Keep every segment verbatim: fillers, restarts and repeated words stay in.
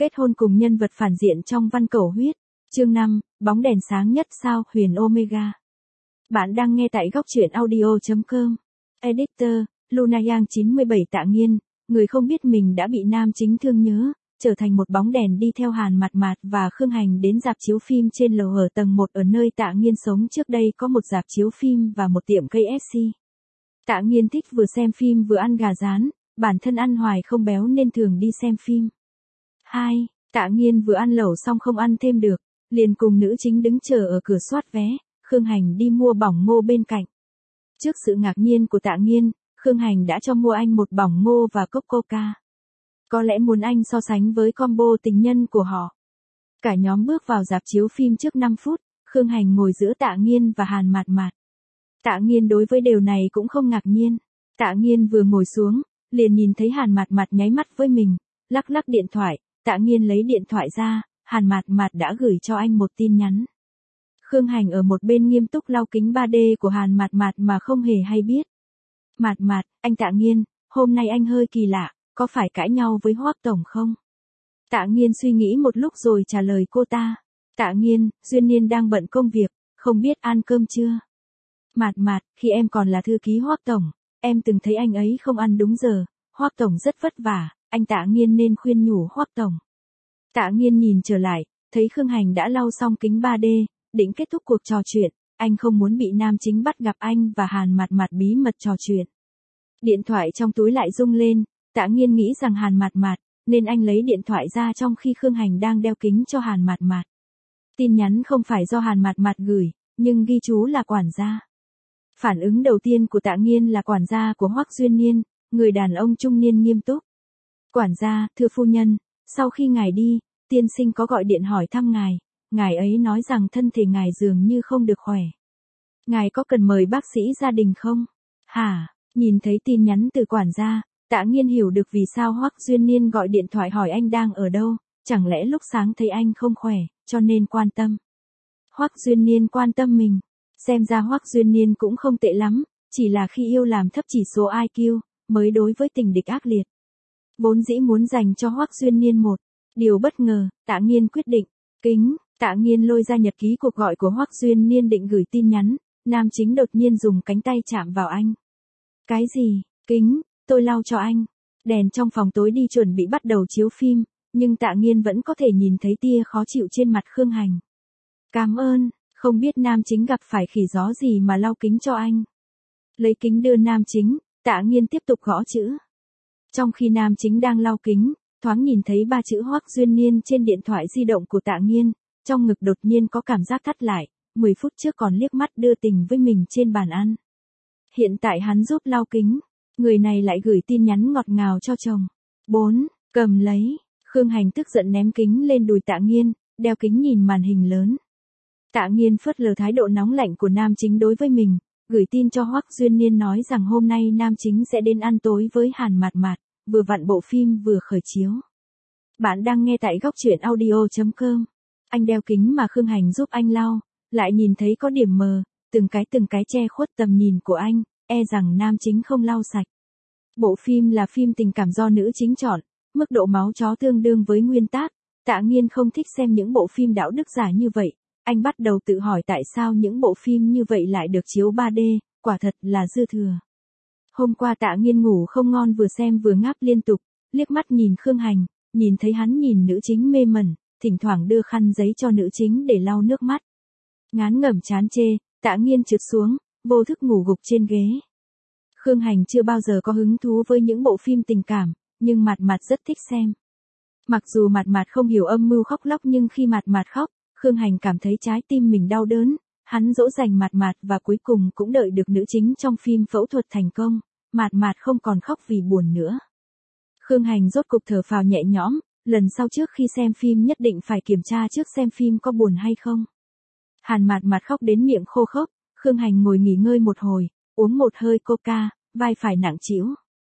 Kết hôn cùng nhân vật phản diện trong Văn Cẩu Huyết. Chương năm, bóng đèn sáng nhất sao Huyền Omega. Bạn đang nghe tại góc truyện audio chấm com. Editor, Luna Yang chín mươi bảy Tạ Nghiên, người không biết mình đã bị nam chính thương nhớ, trở thành một bóng đèn đi theo Hàn Mạt Mạt và Khương Hành đến rạp chiếu phim trên lầu ở tầng một ở nơi Tạ Nghiên sống trước đây có một rạp chiếu phim và một tiệm cây ép xê. Tạ Nghiên thích vừa xem phim vừa ăn gà rán, bản thân ăn hoài không béo nên thường đi xem phim. hai. Tạ Nghiên vừa ăn lẩu xong không ăn thêm được, liền cùng nữ chính đứng chờ ở cửa soát vé, Khương Hành đi mua bỏng ngô bên cạnh. Trước sự ngạc nhiên của Tạ Nghiên, Khương Hành đã cho mua anh một bỏng ngô và cốc coca. Có lẽ muốn anh so sánh với combo tình nhân của họ. Cả nhóm bước vào rạp chiếu phim trước năm phút, Khương Hành ngồi giữa Tạ Nghiên và Hàn Mạt Mạt. Tạ Nghiên đối với điều này cũng không ngạc nhiên. Tạ Nghiên vừa ngồi xuống, liền nhìn thấy Hàn Mạt Mạt nháy mắt với mình, lắc lắc điện thoại. Tạ Nghiên lấy điện thoại ra, Hàn Mạt Mạt đã gửi cho anh một tin nhắn. Khương Hành ở một bên nghiêm túc lau kính ba D của Hàn Mạt Mạt mà không hề hay biết. Mạt Mạt, anh Tạ Nghiên, hôm nay anh hơi kỳ lạ, có phải cãi nhau với Hoắc tổng không? Tạ Nghiên suy nghĩ một lúc rồi trả lời cô ta. Tạ Nghiên, Duyên Niên đang bận công việc, không biết ăn cơm chưa? Mạt Mạt, khi em còn là thư ký Hoắc tổng, em từng thấy anh ấy không ăn đúng giờ, Hoắc tổng rất vất vả. Anh Tạ Nghiên nên khuyên nhủ Hoắc tổng. Tạ Nghiên nhìn trở lại, thấy Khương Hành đã lau xong kính ba D, định kết thúc cuộc trò chuyện, anh không muốn bị nam chính bắt gặp anh và Hàn Mạt Mạt bí mật trò chuyện. Điện thoại trong túi lại rung lên, Tạ Nghiên nghĩ rằng Hàn Mạt Mạt, nên anh lấy điện thoại ra trong khi Khương Hành đang đeo kính cho Hàn Mạt Mạt. Tin nhắn không phải do Hàn Mạt Mạt gửi, nhưng ghi chú là quản gia. Phản ứng đầu tiên của Tạ Nghiên là quản gia của Hoắc Duyên Niên, người đàn ông trung niên nghiêm túc. Quản gia, thưa phu nhân, sau khi ngài đi, tiên sinh có gọi điện hỏi thăm ngài, ngài ấy nói rằng thân thể ngài dường như không được khỏe. Ngài có cần mời bác sĩ gia đình không? Hả? Nhìn thấy tin nhắn từ quản gia, Tạ Nghiên hiểu được vì sao Hoắc Duyên Niên gọi điện thoại hỏi anh đang ở đâu, chẳng lẽ lúc sáng thấy anh không khỏe, cho nên quan tâm. Hoắc Duyên Niên quan tâm mình, xem ra Hoắc Duyên Niên cũng không tệ lắm, chỉ là khi yêu làm thấp chỉ số i kiu, mới đối với tình địch ác liệt. Vốn dĩ muốn dành cho Hoắc Duyên Niên một điều bất ngờ, Tạ Nghiên quyết định, kính, Tạ Nghiên lôi ra nhật ký cuộc gọi của Hoắc Duyên Niên định gửi tin nhắn, nam chính đột nhiên dùng cánh tay chạm vào anh. Cái gì, kính, tôi lau cho anh. Đèn trong phòng tối đi chuẩn bị bắt đầu chiếu phim, nhưng Tạ Nghiên vẫn có thể nhìn thấy tia khó chịu trên mặt Khương Hành. Cảm ơn, không biết nam chính gặp phải khỉ gió gì mà lau kính cho anh. Lấy kính đưa nam chính, Tạ Nghiên tiếp tục gõ chữ. Trong khi nam chính đang lau kính, thoáng nhìn thấy ba chữ Hoắc Duyên Niên trên điện thoại di động của Tạ Nghiên, trong ngực đột nhiên có cảm giác thắt lại, mười phút trước còn liếc mắt đưa tình với mình trên bàn ăn. Hiện tại hắn giúp lau kính, người này lại gửi tin nhắn ngọt ngào cho chồng. bốn. Cầm lấy, Khương Hành tức giận ném kính lên đùi Tạ Nghiên, đeo kính nhìn màn hình lớn. Tạ Nghiên phớt lờ thái độ nóng lạnh của nam chính đối với mình, gửi tin cho Hoắc Duyên Niên nói rằng hôm nay nam chính sẽ đến ăn tối với Hàn Mạt Mạt, vừa vặn bộ phim vừa khởi chiếu. Bạn đang nghe tại góc truyện audio chấm com. Anh đeo kính mà Khương Hành giúp anh lau, lại nhìn thấy có điểm mờ, từng cái từng cái che khuất tầm nhìn của anh, e rằng nam chính không lau sạch. Bộ phim là phim tình cảm do nữ chính chọn, mức độ máu chó tương đương với nguyên tác. Tạ Nghiên không thích xem những bộ phim đạo đức giả như vậy. Anh bắt đầu tự hỏi tại sao những bộ phim như vậy lại được chiếu ba D, quả thật là dư thừa. Hôm qua Tạ Nghiên ngủ không ngon vừa xem vừa ngáp liên tục, liếc mắt nhìn Khương Hành, nhìn thấy hắn nhìn nữ chính mê mẩn, thỉnh thoảng đưa khăn giấy cho nữ chính để lau nước mắt. Ngán ngẩm chán chê, Tạ Nghiên trượt xuống, vô thức ngủ gục trên ghế. Khương Hành chưa bao giờ có hứng thú với những bộ phim tình cảm, nhưng Mạt Mạt rất thích xem. Mặc dù Mạt Mạt không hiểu âm mưu khóc lóc nhưng khi Mạt Mạt khóc, Khương Hành cảm thấy trái tim mình đau đớn, hắn dỗ dành Mạt Mạt và cuối cùng cũng đợi được nữ chính trong phim phẫu thuật thành công, Mạt Mạt không còn khóc vì buồn nữa. Khương Hành rốt cục thở phào nhẹ nhõm, lần sau trước khi xem phim nhất định phải kiểm tra trước xem phim có buồn hay không. Hàn Mạt Mạt khóc đến miệng khô khốc, Khương Hành ngồi nghỉ ngơi một hồi, uống một hơi coca, vai phải nặng trĩu.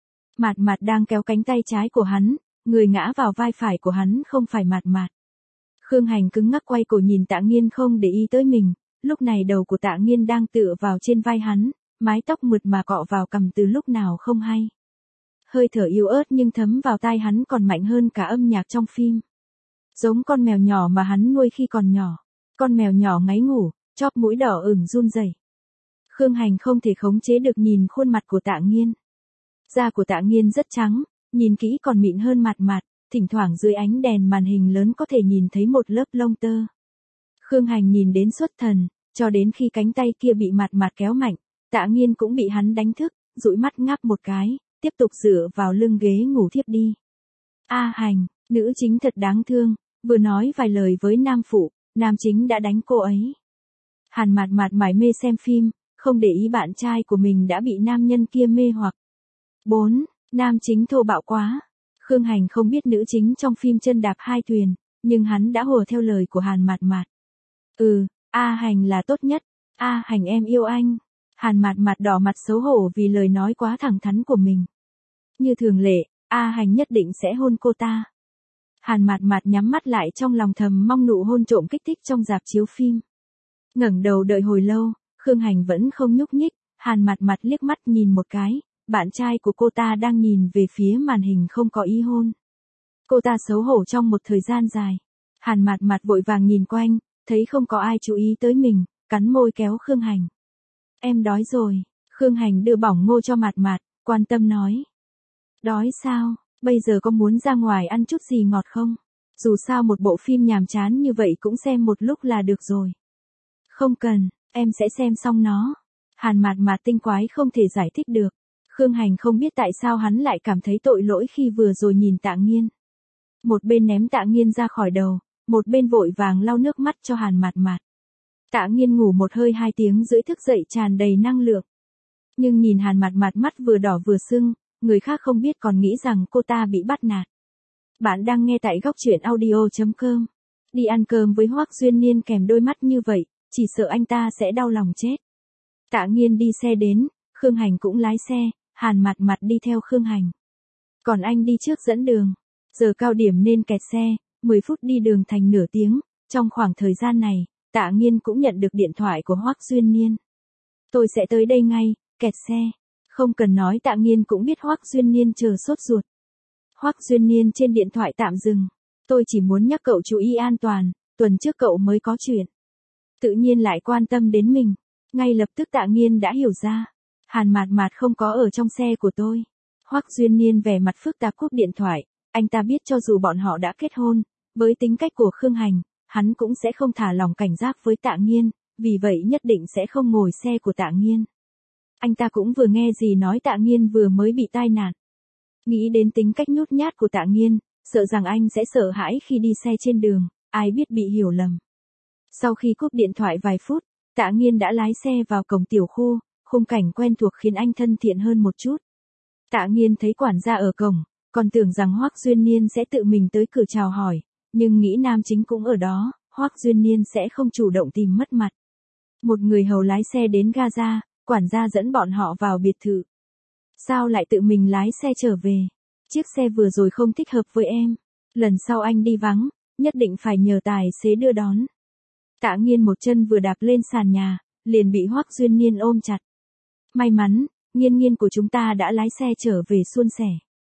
Mạt Mạt đang kéo cánh tay trái của hắn, người ngã vào vai phải của hắn không phải Mạt Mạt. Khương Hành cứng ngắc quay cổ nhìn Tạ Nghiên không để ý tới mình, lúc này đầu của Tạ Nghiên đang tựa vào trên vai hắn, mái tóc mượt mà cọ vào cằm từ lúc nào không hay. Hơi thở yếu ớt nhưng thấm vào tai hắn còn mạnh hơn cả âm nhạc trong phim. Giống con mèo nhỏ mà hắn nuôi khi còn nhỏ. Con mèo nhỏ ngáy ngủ, chóp mũi đỏ ửng run rẩy. Khương Hành không thể khống chế được nhìn khuôn mặt của Tạ Nghiên. Da của Tạ Nghiên rất trắng, nhìn kỹ còn mịn hơn Mạt Mạt, thỉnh thoảng dưới ánh đèn màn hình lớn có thể nhìn thấy một lớp lông tơ. Khương Hành nhìn đến xuất thần, cho đến khi cánh tay kia bị Mạt Mạt kéo mạnh, Tạ Nghiên cũng bị hắn đánh thức, dụi mắt ngáp một cái, tiếp tục dựa vào lưng ghế ngủ thiếp đi. A Hành, nữ chính thật đáng thương, vừa nói vài lời với nam phụ, nam chính đã đánh cô ấy. Hàn Mạt Mạt mải mê xem phim, không để ý bạn trai của mình đã bị nam nhân kia mê hoặc. bốn. Nam chính thô bạo quá. Khương Hành không biết nữ chính trong phim chân đạp hai thuyền, nhưng hắn đã hùa theo lời của Hàn Mạt Mạt. Ừ, A Hành là tốt nhất, A Hành em yêu anh. Hàn Mạt Mạt đỏ mặt xấu hổ vì lời nói quá thẳng thắn của mình. Như thường lệ, A Hành nhất định sẽ hôn cô ta. Hàn Mạt Mạt nhắm mắt lại trong lòng thầm mong nụ hôn trộm kích thích trong rạp chiếu phim. Ngẩng đầu đợi hồi lâu, Khương Hành vẫn không nhúc nhích, Hàn Mạt Mạt liếc mắt nhìn một cái, bạn trai của cô ta đang nhìn về phía màn hình không có ý hôn. Cô ta xấu hổ trong một thời gian dài. Hàn Mạt Mạt vội vàng nhìn quanh, thấy không có ai chú ý tới mình, cắn môi kéo Khương Hành. Em đói rồi. Khương Hành đưa bỏng ngô cho Mạt Mạt, quan tâm nói. Đói sao, bây giờ có muốn ra ngoài ăn chút gì ngọt không? Dù sao một bộ phim nhàm chán như vậy cũng xem một lúc là được rồi. Không cần, em sẽ xem xong nó. Hàn Mạt Mạt tinh quái không thể giải thích được. Khương Hành không biết tại sao hắn lại cảm thấy tội lỗi khi vừa rồi nhìn Tạ Nghiên. Một bên ném Tạ Nghiên ra khỏi đầu, một bên vội vàng lau nước mắt cho Hàn Mạt Mạt. Tạ Nghiên ngủ một hơi hai tiếng rưỡi thức dậy tràn đầy năng lượng. Nhưng nhìn Hàn Mạt Mạt mắt vừa đỏ vừa sưng, người khác không biết còn nghĩ rằng cô ta bị bắt nạt. Bạn đang nghe tại góc truyện audio chấm com. Đi ăn cơm với Hoắc Duyên Niên kèm đôi mắt như vậy, chỉ sợ anh ta sẽ đau lòng chết. Tạ Nghiên đi xe đến, Khương Hành cũng lái xe, Hàn Mạt Mạt đi theo Khương Hành. Còn anh đi trước dẫn đường. Giờ cao điểm nên kẹt xe, mười phút đi đường thành nửa tiếng, trong khoảng thời gian này, Tạ Nghiên cũng nhận được điện thoại của Hoắc Duyên Niên. Tôi sẽ tới đây ngay, kẹt xe. Không cần nói Tạ Nghiên cũng biết Hoắc Duyên Niên chờ sốt ruột. Hoắc Duyên Niên trên điện thoại tạm dừng. Tôi chỉ muốn nhắc cậu chú ý an toàn, tuần trước cậu mới có chuyện. Tự nhiên lại quan tâm đến mình. Ngay lập tức Tạ Nghiên đã hiểu ra. Hàn Mạt Mạt không có ở trong xe của tôi. Hoắc Duyên Niên vẻ mặt phức tạp cúp điện thoại. Anh ta biết cho dù bọn họ đã kết hôn, với tính cách của Khương Hành, hắn cũng sẽ không thả lỏng cảnh giác với Tạ Nghiên, vì vậy nhất định sẽ không ngồi xe của Tạ Nghiên. Anh ta cũng vừa nghe gì nói Tạ Nghiên vừa mới bị tai nạn. Nghĩ đến tính cách nhút nhát của Tạ Nghiên, sợ rằng anh sẽ sợ hãi khi đi xe trên đường, ai biết bị hiểu lầm. Sau khi cúp điện thoại vài phút, Tạ Nghiên đã lái xe vào cổng tiểu khu, khung cảnh quen thuộc khiến anh thân thiện hơn một chút. Tạ Nghiên thấy quản gia ở cổng, còn tưởng rằng Hoắc Duyên Niên sẽ tự mình tới cửa chào hỏi, nhưng nghĩ nam chính cũng ở đó, Hoắc Duyên Niên sẽ không chủ động tìm mất mặt. Một người hầu lái xe đến Gaza, quản gia dẫn bọn họ vào biệt thự. Sao lại tự mình lái xe trở về? Chiếc xe vừa rồi không thích hợp với em. Lần sau anh đi vắng, nhất định phải nhờ tài xế đưa đón. Tạ Nghiên một chân vừa đạp lên sàn nhà, liền bị Hoắc Duyên Niên ôm chặt. May mắn, Nghiên Nghiên của chúng ta đã lái xe trở về suôn sẻ.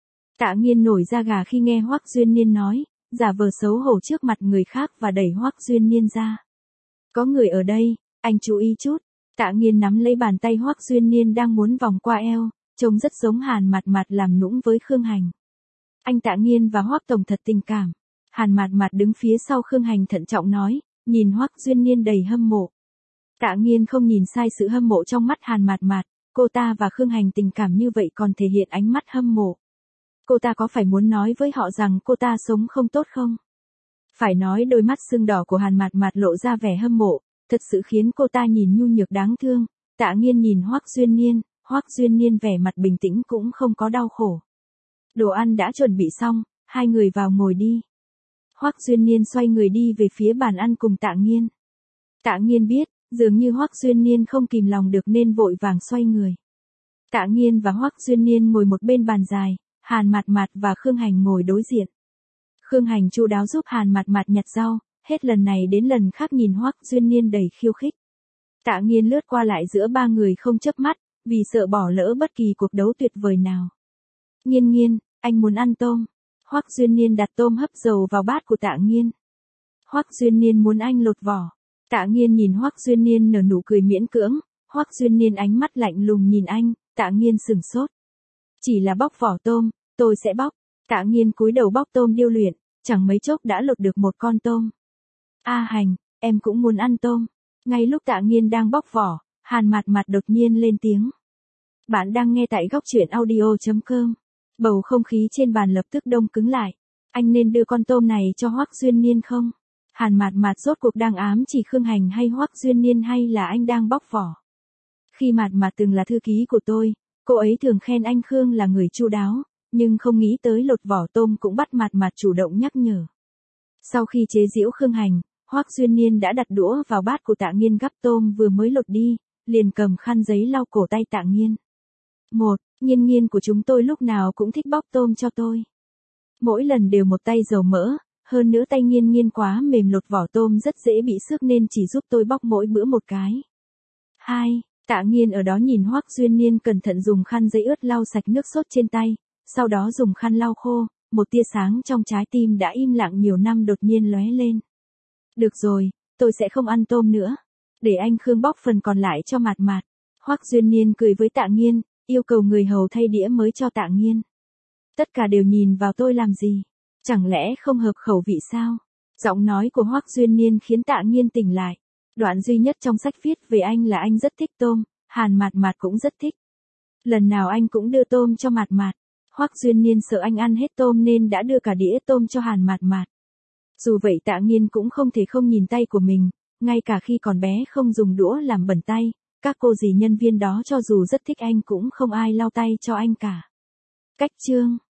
Tạ Nghiên nổi da gà khi nghe Hoắc Duyên Niên nói, giả vờ xấu hổ trước mặt người khác và đẩy Hoắc Duyên Niên ra. Có người ở đây, anh chú ý chút. Tạ Nghiên nắm lấy bàn tay Hoắc Duyên Niên đang muốn vòng qua eo, trông rất giống Hàn Mạt Mạt làm nũng với Khương Hành. Anh Tạ Nghiên và Hoắc tổng thật tình cảm. Hàn Mạt Mạt đứng phía sau Khương Hành thận trọng nói, nhìn Hoắc Duyên Niên đầy hâm mộ. Tạ Nghiên không nhìn sai sự hâm mộ trong mắt Hàn Mạt Mạt, cô ta và Khương Hành tình cảm như vậy còn thể hiện ánh mắt hâm mộ. Cô ta có phải muốn nói với họ rằng cô ta sống không tốt không? Phải nói đôi mắt sưng đỏ của Hàn Mạt Mạt lộ ra vẻ hâm mộ, thật sự khiến cô ta nhìn nhu nhược đáng thương. Tạ Nghiên nhìn Hoắc Duyên Niên, Hoắc Duyên Niên vẻ mặt bình tĩnh cũng không có đau khổ. Đồ ăn đã chuẩn bị xong, hai người vào ngồi đi. Hoắc Duyên Niên xoay người đi về phía bàn ăn cùng Tạ Nghiên. Tạ Nghiên biết, dường như Hoắc Duyên Niên không kìm lòng được nên vội vàng xoay người. Tạ Nghiên và Hoắc Duyên Niên ngồi một bên bàn dài, Hàn Mạt Mạt và Khương Hành ngồi đối diện. Khương Hành chu đáo giúp Hàn Mạt Mạt nhặt rau, hết lần này đến lần khác nhìn Hoắc Duyên Niên đầy khiêu khích. Tạ Nghiên lướt qua lại giữa ba người không chớp mắt, vì sợ bỏ lỡ bất kỳ cuộc đấu tuyệt vời nào. Nghiên Nghiên, anh muốn ăn tôm. Hoắc Duyên Niên đặt tôm hấp dầu vào bát của Tạ Nghiên. Hoắc Duyên Niên muốn anh lột vỏ. Tạ Nghiên nhìn Hoắc Duyên Niên nở nụ cười miễn cưỡng, Hoắc Duyên Niên ánh mắt lạnh lùng nhìn anh, Tạ Nghiên sửng sốt. Chỉ là bóc vỏ tôm, tôi sẽ bóc. Tạ Nghiên cúi đầu bóc tôm điêu luyện, chẳng mấy chốc đã lột được một con tôm. A Hành, em cũng muốn ăn tôm. Ngay lúc Tạ Nghiên đang bóc vỏ, Hàn Mạt Mạt đột nhiên lên tiếng. Bạn đang nghe tại góc truyện audio chấm com. Bầu không khí trên bàn lập tức đông cứng lại. Anh nên đưa con tôm này cho Hoắc Duyên Niên không? Hàn Mạt Mạt rốt cuộc đang ám chỉ Khương Hành hay Hoắc Duyên Niên hay là anh đang bóc vỏ? Khi Mạt Mạt từng là thư ký của tôi, cô ấy thường khen anh Khương là người chu đáo, nhưng không nghĩ tới lột vỏ tôm cũng bắt Mạt Mạt chủ động nhắc nhở. Sau khi chế giễu Khương Hành, Hoắc Duyên Niên đã đặt đũa vào bát của Tạ Nghiên gắp tôm vừa mới lột đi, liền cầm khăn giấy lau cổ tay Tạ Nghiên. Một, Nghiên Nghiên của chúng tôi lúc nào cũng thích bóc tôm cho tôi. Mỗi lần đều một tay dầu mỡ, hơn nữa tay Nghiên Nghiên quá mềm lột vỏ tôm rất dễ bị xước nên chỉ giúp tôi bóc mỗi bữa một cái. Hai, Tạ Nghiên ở đó nhìn Hoắc Duyên Niên cẩn thận dùng khăn giấy ướt lau sạch nước sốt trên tay, sau đó dùng khăn lau khô, một tia sáng trong trái tim đã im lặng nhiều năm đột nhiên lóe lên. Được rồi, tôi sẽ không ăn tôm nữa. Để anh Khương bóc phần còn lại cho Mạt Mạt. Hoắc Duyên Niên cười với Tạ Nghiên, yêu cầu người hầu thay đĩa mới cho Tạ Nghiên. Tất cả đều nhìn vào tôi làm gì? Chẳng lẽ không hợp khẩu vị sao? Giọng nói của Hoắc Duyên Niên khiến Tạ Nghiên tỉnh lại. Đoạn duy nhất trong sách viết về anh là anh rất thích tôm, Hàn Mạt Mạt cũng rất thích. Lần nào anh cũng đưa tôm cho Mạt Mạt. Hoắc Duyên Niên sợ anh ăn hết tôm nên đã đưa cả đĩa tôm cho Hàn Mạt Mạt. Dù vậy Tạ Nghiên cũng không thể không nhìn tay của mình, ngay cả khi còn bé không dùng đũa làm bẩn tay, các cô dì nhân viên đó cho dù rất thích anh cũng không ai lau tay cho anh cả. Cách chương